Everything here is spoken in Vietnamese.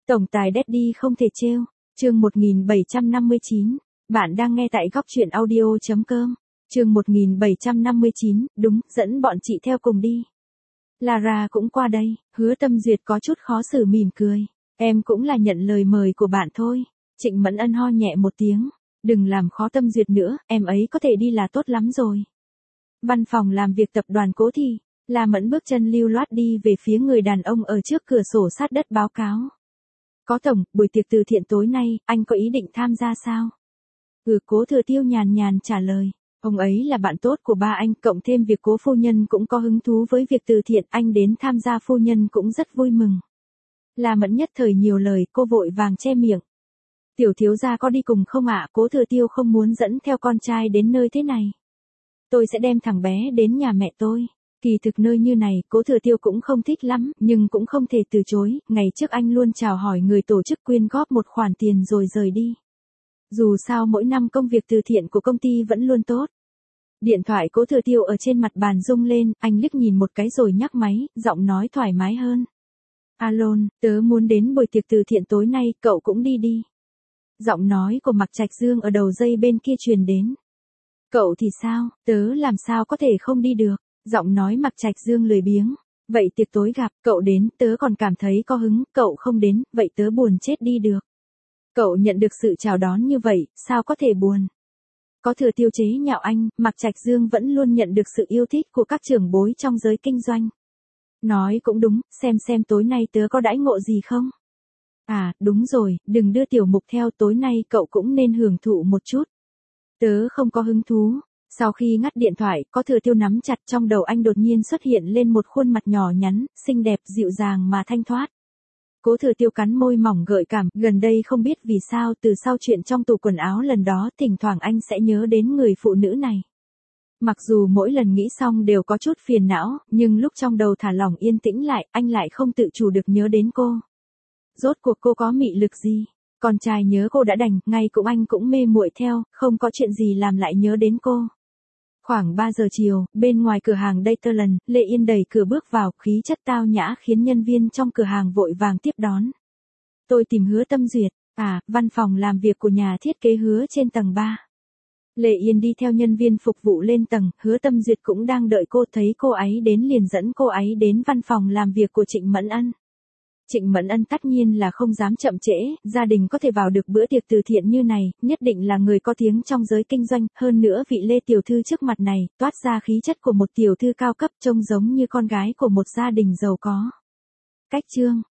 Tổng tài Daddy không thể trêu. Chương 1759. Bạn đang nghe tại góc truyện audio.com. Chương 1759, đúng, dẫn bọn chị theo cùng đi. Lara cũng qua đây, Hứa Tâm Duyệt có chút khó xử mỉm cười. Em cũng là nhận lời mời của bạn thôi. Trịnh Mẫn Ân ho nhẹ một tiếng. Đừng làm khó Tâm Duyệt nữa, em ấy có thể đi là tốt lắm rồi. Văn phòng làm việc tập đoàn Cố Thị, La Mẫn bước chân lưu loát đi về phía người đàn ông ở trước cửa sổ sát đất báo cáo. Có tổng, buổi tiệc từ thiện tối nay, anh có ý định tham gia sao? Cố Thừa Tiêu nhàn nhàn trả lời. Ông ấy là bạn tốt của ba anh, cộng thêm việc Cố phu nhân cũng có hứng thú với việc từ thiện, anh đến tham gia phu nhân cũng rất vui mừng. La Mẫn nhất thời nhiều lời, cô vội vàng che miệng. Tiểu thiếu gia có đi cùng không ạ? Cố Thừa Tiêu không muốn dẫn theo con trai đến nơi thế này. Tôi sẽ đem thằng bé đến nhà mẹ tôi. Kỳ thực nơi như này, Cố Thừa Tiêu cũng không thích lắm, nhưng cũng không thể từ chối, ngày trước anh luôn chào hỏi người tổ chức quyên góp một khoản tiền rồi rời đi. Dù sao mỗi năm công việc từ thiện của công ty vẫn luôn tốt. Điện thoại Cố Thừa Tiêu ở trên mặt bàn rung lên, anh liếc nhìn một cái rồi nhắc máy, giọng nói thoải mái hơn. Alo, tớ muốn đến buổi tiệc từ thiện tối nay, cậu cũng đi đi. Giọng nói của Mạc Trạch Dương ở đầu dây bên kia truyền đến. Cậu thì sao, tớ làm sao có thể không đi được, giọng nói Mạc Trạch Dương lười biếng. Vậy tiệc tối gặp, cậu đến, tớ còn cảm thấy có hứng, cậu không đến, vậy tớ buồn chết đi được. Cậu nhận được sự chào đón như vậy, sao có thể buồn? Có Thừa Tiêu chế nhạo anh, Mạc Trạch Dương vẫn luôn nhận được sự yêu thích của các trưởng bối trong giới kinh doanh. Nói cũng đúng, xem tối nay tớ có đãi ngộ gì không? À, đúng rồi, đừng đưa Tiểu Mục theo, tối nay cậu cũng nên hưởng thụ một chút. Tớ không có hứng thú. Sau khi ngắt điện thoại, Có Thừa Tiêu nắm chặt, trong đầu anh đột nhiên xuất hiện lên một khuôn mặt nhỏ nhắn, xinh đẹp, dịu dàng mà thanh thoát. Cố Thừa Tiêu cắn môi mỏng gợi cảm, gần đây không biết vì sao từ sau chuyện trong tủ quần áo lần đó, thỉnh thoảng anh sẽ nhớ đến người phụ nữ này. Mặc dù mỗi lần nghĩ xong đều có chút phiền não, nhưng lúc trong đầu thả lỏng yên tĩnh lại, anh lại không tự chủ được nhớ đến cô. Rốt cuộc cô có mị lực gì? Con trai nhớ cô đã đành, ngay cũng anh cũng mê muội theo, không có chuyện gì làm lại nhớ đến cô. Khoảng 3 giờ chiều, bên ngoài cửa hàng Dayterland, Lệ Yên đẩy cửa bước vào, khí chất tao nhã khiến nhân viên trong cửa hàng vội vàng tiếp đón. Tôi tìm Hứa Tâm Duyệt. À, văn phòng làm việc của nhà thiết kế Hứa trên tầng 3. Lệ Yên đi theo nhân viên phục vụ lên tầng, Hứa Tâm Duyệt cũng đang đợi cô, thấy cô ấy đến liền dẫn cô ấy đến văn phòng làm việc của Trịnh Mẫn Ân. Trịnh Mẫn Ân tất nhiên là không dám chậm trễ, gia đình có thể vào được bữa tiệc từ thiện như này, nhất định là người có tiếng trong giới kinh doanh, hơn nữa vị Lê tiểu thư trước mặt này, toát ra khí chất của một tiểu thư cao cấp, trông giống như con gái của một gia đình giàu có. Cách chương